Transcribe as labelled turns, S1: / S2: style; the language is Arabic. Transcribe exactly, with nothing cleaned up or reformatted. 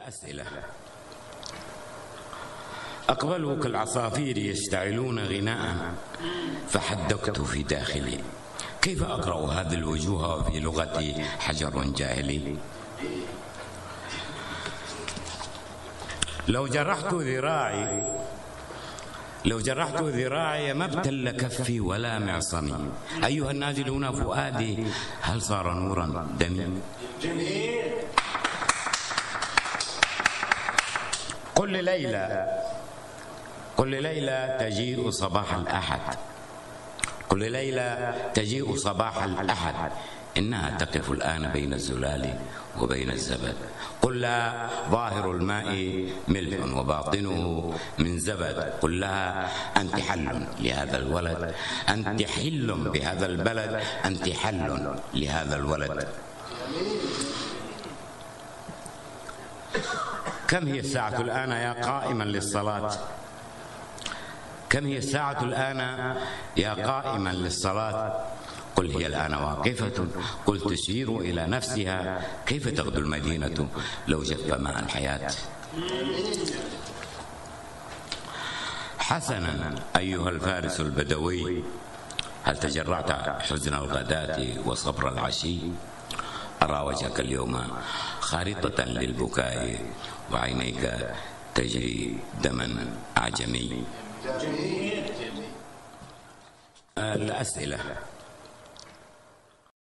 S1: الأسئلة. أقبلوا كالعصافير يشتعلون غناء فحدقت في داخلي، كيف أقرأ هذه الوجوه وفي لغتي حجر جاهلي؟ لو جرحت ذراعي لو جرحت ذراعي ما ابتل كفي ولا معصمي، أيها النازلون فؤادي هل صار نورا دمي؟ قل لليلى قل لليلى تجيء صباح الأحد قل لليلى تجيء صباح الأحد إنها تقف الآن بين الزلال وبين الزبد. قل لها ظاهر الماء ملح وباطنه من زبد. قل لها أنت حل لهذا الولد، أنت حل بهذا البلد، أنت حل لهذا الولد. كم هي الساعة الآن يا قائما للصلاة؟ كم هي الساعة الآن يا قائما للصلاة؟ قل هي الآن واقفة. قل تشير إلى نفسها كيف تغدو المدينة لو جف ماء الحياة؟ حسنا أيها الفارس البدوي، هل تجرعت حزن الغداة وصبر العشي؟ أرى وجهك اليوم خارطة للبكاء وعينيك تجري دما أعجمي. الأسئلة.